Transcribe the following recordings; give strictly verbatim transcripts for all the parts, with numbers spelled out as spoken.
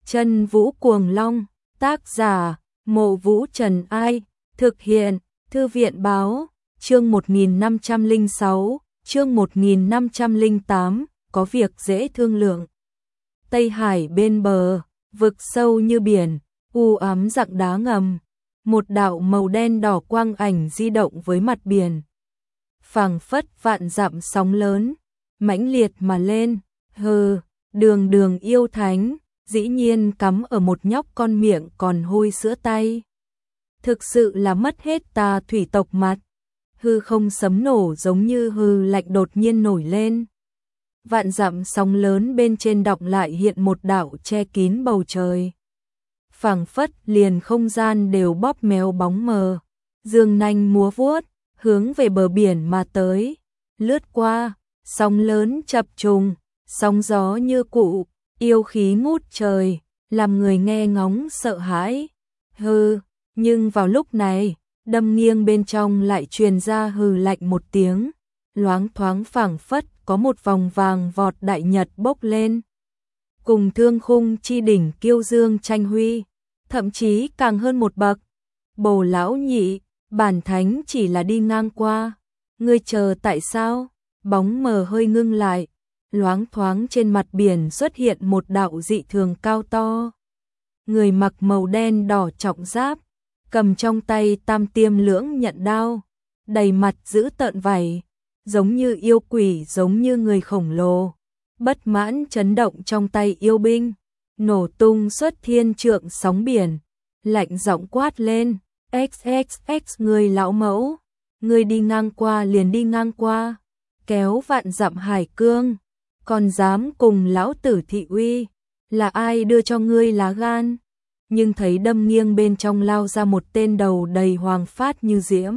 Chân Vũ Cuồng Long, tác giả, Mộ Vũ Trần Ai, thực hiện, Thư viện Báo, chương một nghìn năm trăm lẻ sáu, chương một nghìn năm trăm lẻ tám, có việc dễ thương lượng. Tây Hải bên bờ, vực sâu như biển, u ám dạng đá ngầm, một đạo màu đen đỏ quang ảnh di động với mặt biển. Phảng phất vạn dặm sóng lớn, mãnh liệt mà lên, hừ, đường đường yêu thánh, dĩ nhiên cắm ở một nhóc con miệng còn hôi sữa tay. Thực sự là mất hết tà thủy tộc mặt, hư không sấm nổ giống như hư lạnh đột nhiên nổi lên. Vạn dặm sóng lớn bên trên đọng lại hiện một đạo che kín bầu trời. Phảng phất liền không gian đều bóp méo bóng mờ, dương nanh múa vuốt, hướng về bờ biển mà tới, lướt qua, sóng lớn chập trùng, sóng gió như cụ, yêu khí ngút trời, làm người nghe ngóng sợ hãi. Hừ, nhưng vào lúc này, đâm nghiêng bên trong lại truyền ra hừ lạnh một tiếng, loáng thoáng phảng phất có một vòng vàng vọt đại nhật bốc lên. Cùng thương khung chi đỉnh kiêu dương tranh huy, thậm chí càng hơn một bậc. Bồ lão nhị, bản thánh chỉ là đi ngang qua, ngươi chờ tại sao? Bóng mờ hơi ngưng lại, loáng thoáng trên mặt biển xuất hiện một đạo dị thường cao to. Người mặc màu đen đỏ trọng giáp, cầm trong tay tam tiêm lưỡng nhận đao, đầy mặt dữ tợn vảy, giống như yêu quỷ giống như người khổng lồ. Bất mãn chấn động trong tay yêu binh, nổ tung xuất thiên trượng sóng biển, lạnh giọng quát lên, ích ích ích người lão mẫu, người đi ngang qua liền đi ngang qua, kéo vạn dặm hải cương, còn dám cùng lão tử thị uy, là ai đưa cho ngươi lá gan? Nhưng thấy đâm nghiêng bên trong lao ra một tên đầu đầy hoàng phát như diễm,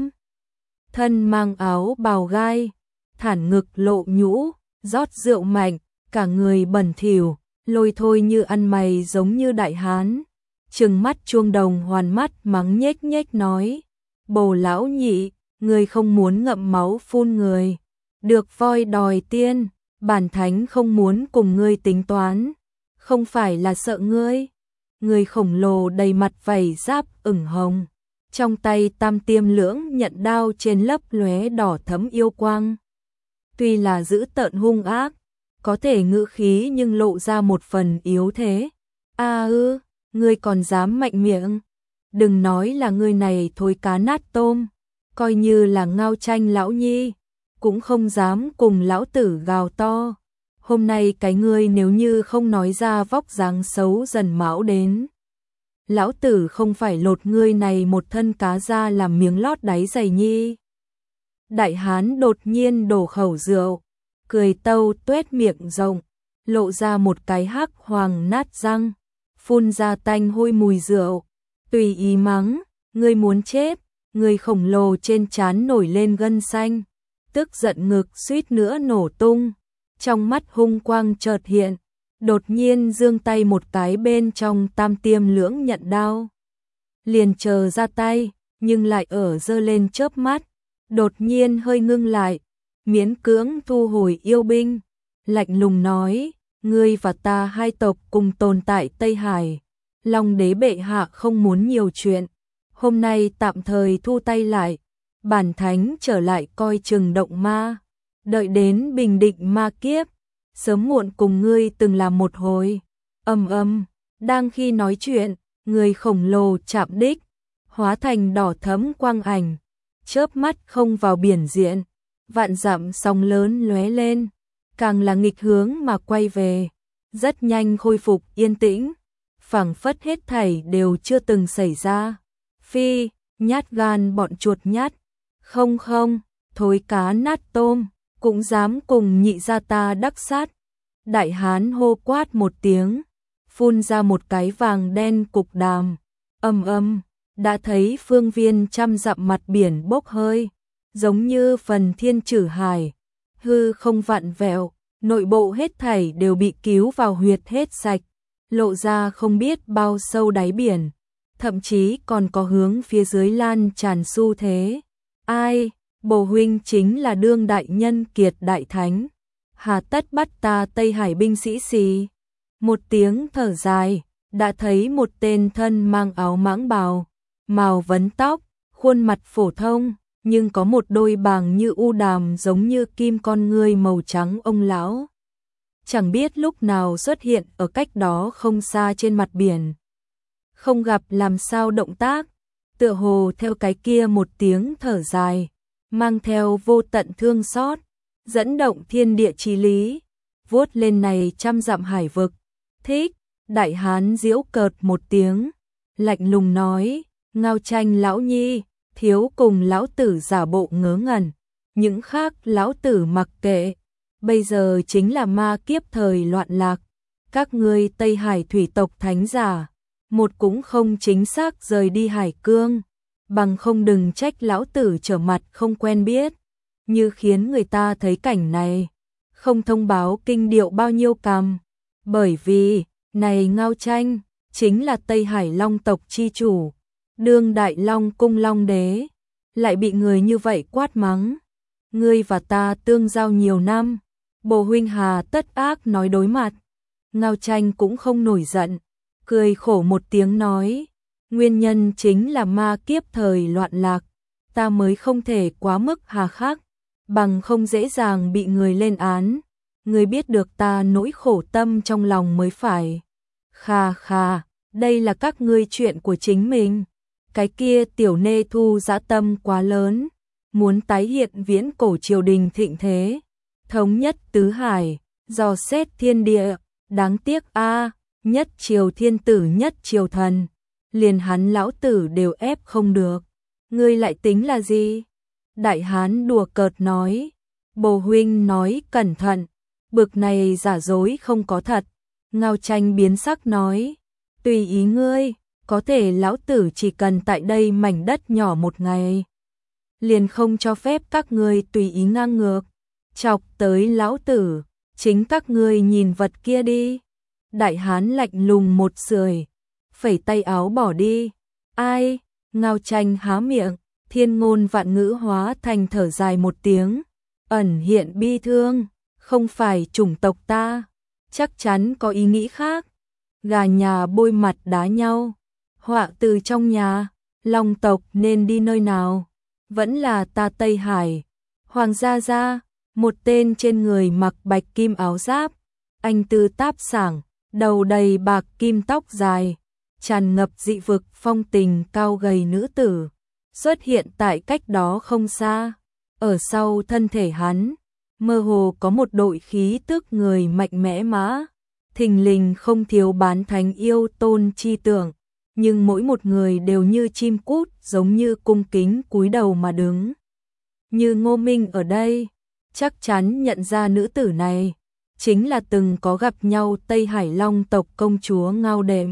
thân mang áo bào gai, thản ngực lộ nhũ, rót rượu mạnh, cả người bẩn thỉu, lôi thôi như ăn mày giống như đại hán, trừng mắt chuông đồng hoàn mắt mắng nhếch nhếch nói, bồ lão nhị, ngươi không muốn ngậm máu phun người, được voi đòi tiên, bản thánh không muốn cùng ngươi tính toán, không phải là sợ ngươi. Người khổng lồ đầy mặt vảy giáp ửng hồng, trong tay tam tiêm lưỡng nhận đao trên lấp lóe đỏ thấm yêu quang. Tuy là dữ tợn hung ác, có thể ngữ khí nhưng lộ ra một phần yếu thế. A ư, ngươi còn dám mạnh miệng? Đừng nói là ngươi này thối cá nát tôm, coi như là Ngao Tranh lão nhi, cũng không dám cùng lão tử gào to. Hôm nay cái ngươi nếu như không nói ra vóc dáng xấu dần mão đến, lão tử không phải lột ngươi này một thân cá ra làm miếng lót đáy giày nhi. Đại hán đột nhiên đổ khẩu rượu, cười tâu tuét miệng rộng, lộ ra một cái hắc hoàng nát răng, phun ra tanh hôi mùi rượu, tùy ý mắng, ngươi muốn chết. Người khổng lồ trên trán nổi lên gân xanh, tức giận ngực suýt nữa nổ tung. Trong mắt hung quang chợt hiện, đột nhiên giương tay một cái bên trong tam tiêm lưỡng nhận đao. Liền chờ ra tay, nhưng lại ở giơ lên chớp mắt, đột nhiên hơi ngưng lại, miễn cưỡng thu hồi yêu binh, lạnh lùng nói, ngươi và ta hai tộc cùng tồn tại Tây Hải, Long đế bệ hạ không muốn nhiều chuyện, hôm nay tạm thời thu tay lại, bản thánh trở lại coi chừng động ma. Đợi đến bình định ma kiếp, sớm muộn cùng ngươi từng làm một hồi. Âm âm, đang khi nói chuyện, người khổng lồ chạm đích, hóa thành đỏ thẫm quang ảnh, chớp mắt không vào biển diện, vạn dặm sóng lớn lóe lên, càng là nghịch hướng mà quay về, rất nhanh khôi phục yên tĩnh, phảng phất hết thảy đều chưa từng xảy ra. Phi, nhát gan bọn chuột nhát, không không, thối cá nát tôm, cũng dám cùng nhị gia ta đắc sát. Đại hán hô quát một tiếng, phun ra một cái vàng đen cục đàm, âm âm, đã thấy phương viên trăm dặm mặt biển bốc hơi, giống như phần thiên trử hải, hư không vặn vẹo, nội bộ hết thảy đều bị cứu vào huyệt hết sạch, lộ ra không biết bao sâu đáy biển, thậm chí còn có hướng phía dưới lan tràn xu thế. Ai? Bồ huynh chính là đương đại nhân kiệt đại thánh, hà tất bắt ta Tây Hải binh sĩ xì. Một tiếng thở dài, đã thấy một tên thân mang áo mãng bào, màu vấn tóc, khuôn mặt phổ thông, nhưng có một đôi bàng như u đàm giống như kim con ngươi màu trắng ông lão. Chẳng biết lúc nào xuất hiện ở cách đó không xa trên mặt biển. Không gặp làm sao động tác, tựa hồ theo cái kia một tiếng thở dài, mang theo vô tận thương xót, dẫn động thiên địa chí lý, vuốt lên này trăm dặm hải vực. Thích, đại hán giễu cợt một tiếng, lạnh lùng nói, Ngao Tranh lão nhi, thiếu cùng lão tử giả bộ ngớ ngẩn, những khác lão tử mặc kệ, bây giờ chính là ma kiếp thời loạn lạc, các ngươi Tây Hải thủy tộc thánh giả, một cũng không chính xác rời đi hải cương, bằng không đừng trách lão tử trở mặt không quen biết, như khiến người ta thấy cảnh này, không thông báo kinh điệu bao nhiêu cằm, bởi vì, này Ngao Tranh, chính là Tây Hải Long tộc chi chủ, đương đại Long cung Long đế, lại bị người như vậy quát mắng. Ngươi và ta tương giao nhiều năm, bồ huynh hà tất ác nói đối mặt. Ngao Tranh cũng không nổi giận, cười khổ một tiếng nói, nguyên nhân chính là ma kiếp thời loạn lạc, ta mới không thể quá mức hà khắc, bằng không dễ dàng bị người lên án. Ngươi biết được ta nỗi khổ tâm trong lòng mới phải. Khà khà, đây là các ngươi chuyện của chính mình. Cái kia tiểu nê thu dã tâm quá lớn, muốn tái hiện viễn cổ triều đình thịnh thế, thống nhất tứ hải, dò xét thiên địa, đáng tiếc a, nhất triều thiên tử nhất triều thần, liền hắn lão tử đều ép không được. Ngươi lại tính là gì? Đại hán đùa cợt nói, bồ huynh nói cẩn thận, bực này giả dối không có thật. Ngao Tranh biến sắc nói, tùy ý ngươi, có thể lão tử chỉ cần tại đây mảnh đất nhỏ một ngày, liền không cho phép các ngươi tùy ý ngang ngược, chọc tới lão tử, chính các ngươi nhìn vật kia đi. Đại hán lạnh lùng một sưởi, phẩy tay áo bỏ đi. Ai? Ngao Tranh há miệng, thiên ngôn vạn ngữ hóa thành thở dài một tiếng, ẩn hiện bi thương, không phải chủng tộc ta, chắc chắn có ý nghĩ khác. Gà nhà bôi mặt đá nhau, họa từ trong nhà, Long tộc nên đi nơi nào? Vẫn là ta Tây Hải. Hoàng gia gia, một tên trên người mặc bạch kim áo giáp, anh tư táp sảng, đầu đầy bạc kim tóc dài, tràn ngập dị vực phong tình cao gầy nữ tử, xuất hiện tại cách đó không xa. Ở sau thân thể hắn, mơ hồ có một đội khí tức người mạnh mẽ mã, thình lình không thiếu bán thánh yêu tôn chi tưởng, nhưng mỗi một người đều như chim cút, giống như cung kính cúi đầu mà đứng. Như Ngô Minh ở đây, chắc chắn nhận ra nữ tử này, chính là từng có gặp nhau Tây Hải Long tộc công chúa Ngao Đệm.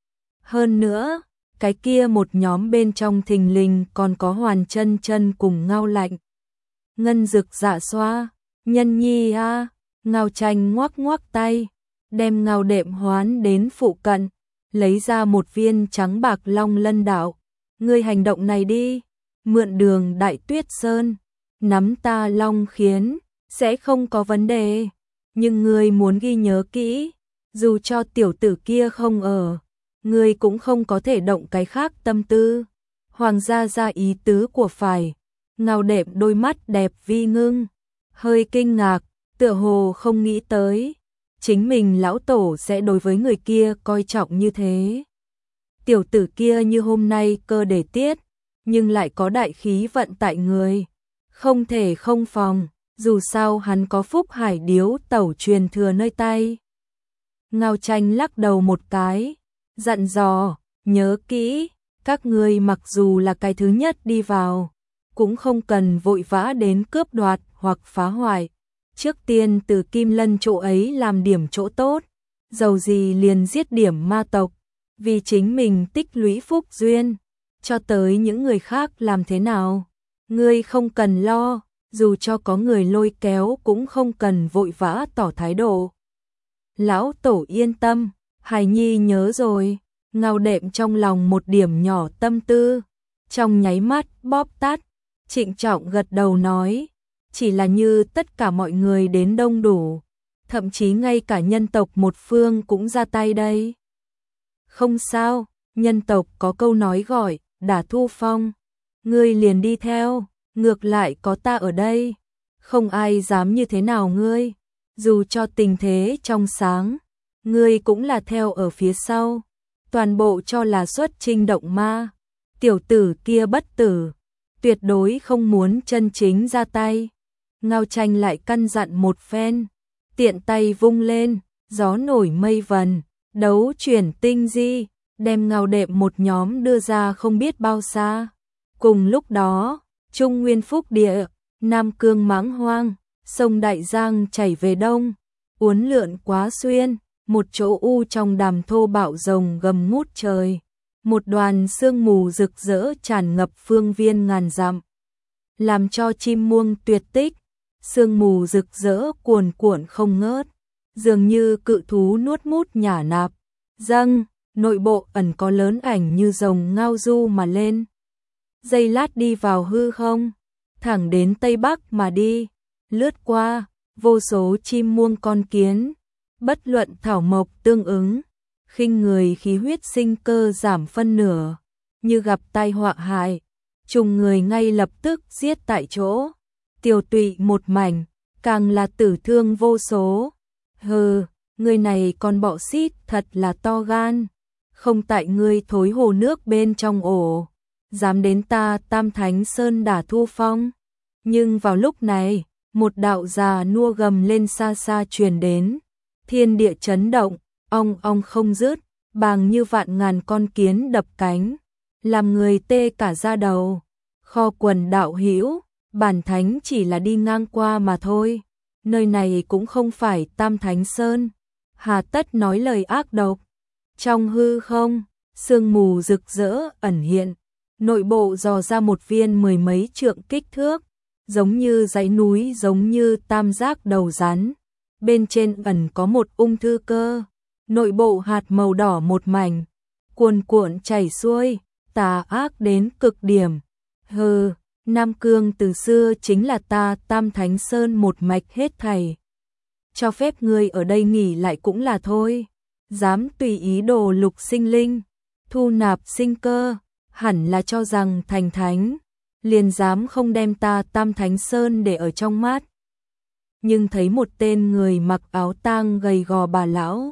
Hơn nữa, cái kia một nhóm bên trong thình lình còn có Hoàn Chân Chân cùng Ngao Lạnh. Ngân Dực Dạ Xoa, Nhân Nhi a, Ngao Tranh ngoắc ngoắc tay, đem Ngao Đệm hoán đến phụ cận, lấy ra một viên trắng bạc long lân đạo. Ngươi hành động này đi, mượn đường Đại Tuyết Sơn, nắm ta long khiến, sẽ không có vấn đề. Nhưng ngươi muốn ghi nhớ kỹ, dù cho tiểu tử kia không ở, ngươi cũng không có thể động cái khác tâm tư. Hoàng gia ra ý tứ của phải. Ngao Đệm đôi mắt đẹp vi ngưng, hơi kinh ngạc, tựa hồ không nghĩ tới chính mình lão tổ sẽ đối với người kia coi trọng như thế. Tiểu tử kia như hôm nay cơ để tiết, nhưng lại có đại khí vận tại người, không thể không phòng, dù sao hắn có Phúc Hải điếu tẩu truyền thừa nơi tay. Ngao Tranh lắc đầu một cái, dặn dò, nhớ kỹ, các ngươi mặc dù là cái thứ nhất đi vào, cũng không cần vội vã đến cướp đoạt hoặc phá hoại. Trước tiên từ Kim Lân chỗ ấy làm điểm chỗ tốt, dầu gì liền giết điểm ma tộc, vì chính mình tích lũy phúc duyên, cho tới những người khác làm thế nào. Ngươi không cần lo, dù cho có người lôi kéo cũng không cần vội vã tỏ thái độ. Lão tổ yên tâm, hài nhi nhớ rồi. Ngao Đệm trong lòng một điểm nhỏ tâm tư, trong nháy mắt bóp tắt, trịnh trọng gật đầu nói, chỉ là như tất cả mọi người đến đông đủ, thậm chí ngay cả nhân tộc một phương cũng ra tay đây. Không sao, nhân tộc có câu nói gọi, đả thu phong. Ngươi liền đi theo, ngược lại có ta ở đây. Không ai dám như thế nào ngươi. Dù cho tình thế trong sáng, ngươi cũng là theo ở phía sau. Toàn bộ cho là xuất chinh động ma. Tiểu tử kia bất tử, tuyệt đối không muốn chân chính ra tay. Ngao Tranh lại căn dặn một phen, tiện tay vung lên, gió nổi mây vần, đấu chuyển tinh di, đem Ngao Đệm một nhóm đưa ra không biết bao xa. Cùng lúc đó, Trung Nguyên Phúc Địa, Nam Cương Mãng Hoang, sông Đại Giang chảy về đông, uốn lượn quá xuyên, một chỗ u trong đàm thô bạo rồng gầm ngút trời. Một đoàn sương mù rực rỡ tràn ngập phương viên ngàn dặm, làm cho chim muông tuyệt tích. Sương mù rực rỡ cuồn cuộn không ngớt, dường như cự thú nuốt mút nhả nạp. Dâng, nội bộ ẩn có lớn ảnh như rồng ngao du mà lên. Giây lát đi vào hư không, thẳng đến Tây Bắc mà đi, lướt qua, vô số chim muông con kiến, bất luận thảo mộc tương ứng. Khinh người khí huyết sinh cơ giảm phân nửa, như gặp tai họa hại, trùng người ngay lập tức giết tại chỗ, tiêu tụy một mảnh, càng là tử thương vô số. Hừ, người này con bọ xít thật là to gan, không tại ngươi thối hồ nước bên trong ổ, dám đến ta Tam Thánh Sơn đả thu phong. Nhưng vào lúc này, một đạo già nua gầm lên xa xa truyền đến, thiên địa chấn động. Ong ong không dứt, bàng như vạn ngàn con kiến đập cánh, làm người tê cả da đầu. Kho quần đạo hữu, bản thánh chỉ là đi ngang qua mà thôi, nơi này cũng không phải Tam Thánh Sơn, hà tất nói lời ác độc. Trong hư không, sương mù rực rỡ ẩn hiện, nội bộ dò ra một viên mười mấy trượng kích thước, giống như dãy núi, giống như tam giác đầu rắn, bên trên ẩn có một ung thư cơ. Nội bộ hạt màu đỏ một mảnh, cuồn cuộn chảy xuôi, tà ác đến cực điểm. Hừ, Nam Cương từ xưa chính là ta Tam Thánh Sơn một mạch hết thảy. Cho phép ngươi ở đây nghỉ lại cũng là thôi. Dám tùy ý đồ lục sinh linh, thu nạp sinh cơ, hẳn là cho rằng thành thánh, liền dám không đem ta Tam Thánh Sơn để ở trong mắt. Nhưng thấy một tên người mặc áo tang gầy gò bà lão,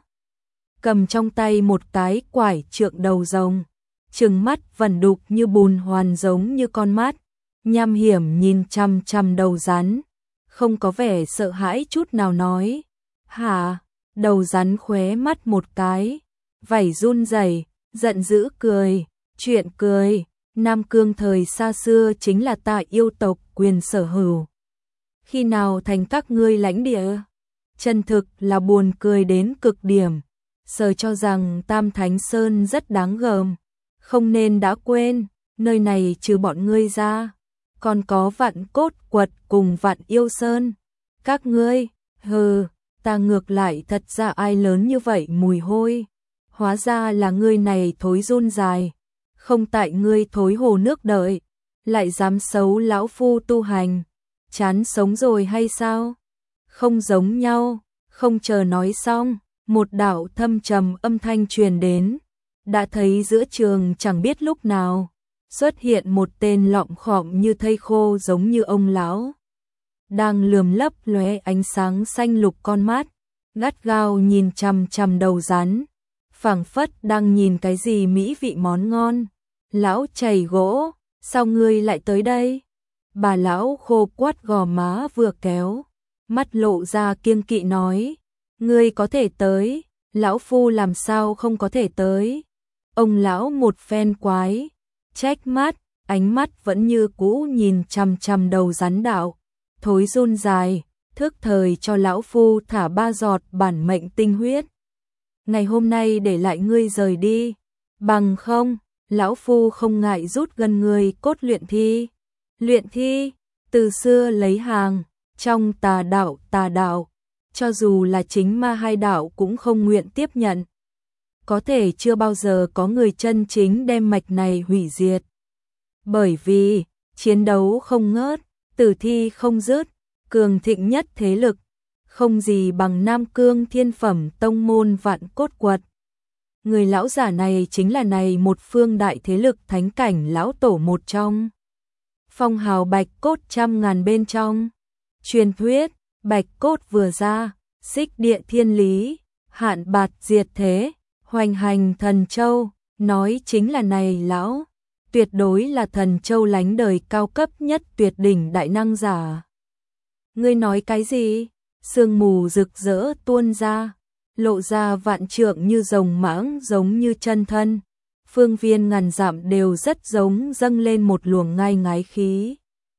cầm trong tay một cái quải trượng đầu rồng, trừng mắt vẩn đục như bùn hoàn giống như con mắt, nham hiểm nhìn chằm chằm đầu rắn, không có vẻ sợ hãi chút nào nói. Hả? Đầu rắn khóe mắt một cái, vảy run rẩy, giận dữ cười, chuyện cười, Nam Cương thời xa xưa chính là ta yêu tộc quyền sở hữu. Khi nào thành các ngươi lãnh địa? Chân thực là buồn cười đến cực điểm. Sở cho rằng Tam Thánh Sơn rất đáng gờm, không nên đã quên, nơi này trừ bọn ngươi ra, còn có Vạn Cốt Quật cùng Vạn Yêu Sơn. Các ngươi, hừ, ta ngược lại thật ra ai lớn như vậy mùi hôi, hóa ra là ngươi này thối run dài, không tại ngươi thối hồ nước đợi, lại dám xấu lão phu tu hành, chán sống rồi hay sao? Không giống nhau, không chờ nói xong. Một đạo thâm trầm âm thanh truyền đến, đã thấy giữa trường chẳng biết lúc nào xuất hiện một tên lọm khọm như thây khô giống như ông lão, đang lườm lấp lóe ánh sáng xanh lục con mắt, gắt gao nhìn chằm chằm đầu rắn, phảng phất đang nhìn cái gì mỹ vị món ngon. Lão chày gỗ, sao ngươi lại tới đây? Bà lão khô quắt gò má vừa kéo, mắt lộ ra kiêng kỵ nói. Ngươi có thể tới, lão phu làm sao không có thể tới. Ông lão một phen quái, trách mát, ánh mắt vẫn như cũ nhìn chằm chằm đầu rắn đạo, thối run dài, thức thời cho lão phu thả ba giọt bản mệnh tinh huyết. Ngày hôm nay để lại ngươi rời đi, bằng không, lão phu không ngại rút gần ngươi cốt luyện thi. Luyện thi, từ xưa lấy hàng, trong tà đạo tà đạo. Cho dù là chính ma hai đạo cũng không nguyện tiếp nhận. Có thể chưa bao giờ có người chân chính đem mạch này hủy diệt. Bởi vì, chiến đấu không ngớt, tử thi không dứt, cường thịnh nhất thế lực, không gì bằng Nam Cương thiên phẩm tông môn Vạn Cốt Quật. Người lão giả này chính là này một phương đại thế lực thánh cảnh lão tổ một trong. Phong hào bạch cốt trăm ngàn bên trong. Truyền thuyết, bạch cốt vừa ra, xích địa thiên lý, hạn bạt diệt thế, hoành hành thần châu, nói chính là này lão. Tuyệt đối là thần châu lánh đời cao cấp nhất tuyệt đỉnh đại năng giả. Ngươi nói cái gì? Sương mù rực rỡ tuôn ra, lộ ra vạn trượng như rồng mãng giống như chân thân. Phương viên ngàn dặm đều rất giống dâng lên một luồng ngai ngái khí.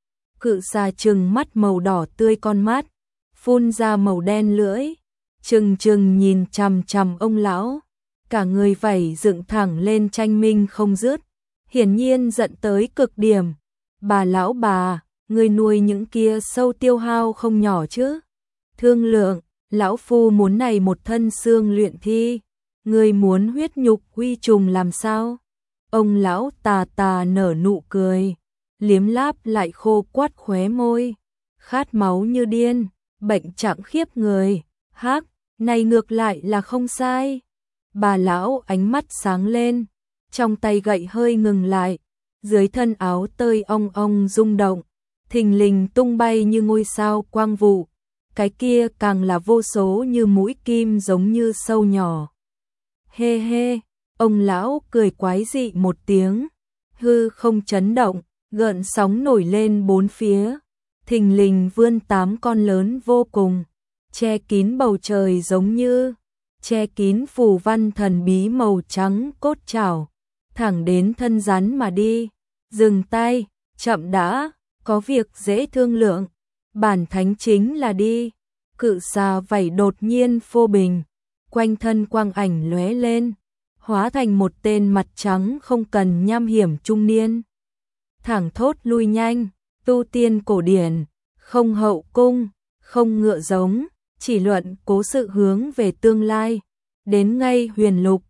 Cự xà trừng mắt màu đỏ tươi con mắt, phun ra màu đen lưỡi, trừng trừng nhìn chằm chằm ông lão, cả người vảy dựng thẳng lên tranh minh không dứt, hiển nhiên giận tới cực điểm. Bà lão bà, người nuôi những kia sâu tiêu hao không nhỏ chứ? Thương lượng, lão phu muốn này một thân xương luyện thi, người muốn huyết nhục quy trùng làm sao? Ông lão tà tà nở nụ cười, liếm láp lại khô quắt khóe môi, khát máu như điên, bệnh trạng khiếp người, hắc, này ngược lại là không sai. Bà lão ánh mắt sáng lên, trong tay gậy hơi ngừng lại, dưới thân áo tơi ong ong rung động, thình lình tung bay như ngôi sao quang vụ, cái kia càng là vô số như mũi kim giống như sâu nhỏ. Hê hê, ông lão cười quái dị một tiếng, hư không chấn động, gợn sóng nổi lên bốn phía, thình lình vươn tám con lớn vô cùng, che kín bầu trời giống như che kín phù văn thần bí màu trắng cốt chảo, thẳng đến thân rắn mà đi. Dừng tay, chậm đã, có việc dễ thương lượng, bản thánh chính là đi. Cự xà vảy đột nhiên phô bình, quanh thân quang ảnh lóe lên, hóa thành một tên mặt trắng không cần nham hiểm trung niên. Thẳng thốt lui nhanh, tu tiên cổ điển, không hậu cung, không ngựa giống, chỉ luận cố sự hướng về tương lai, đến ngay huyền lục,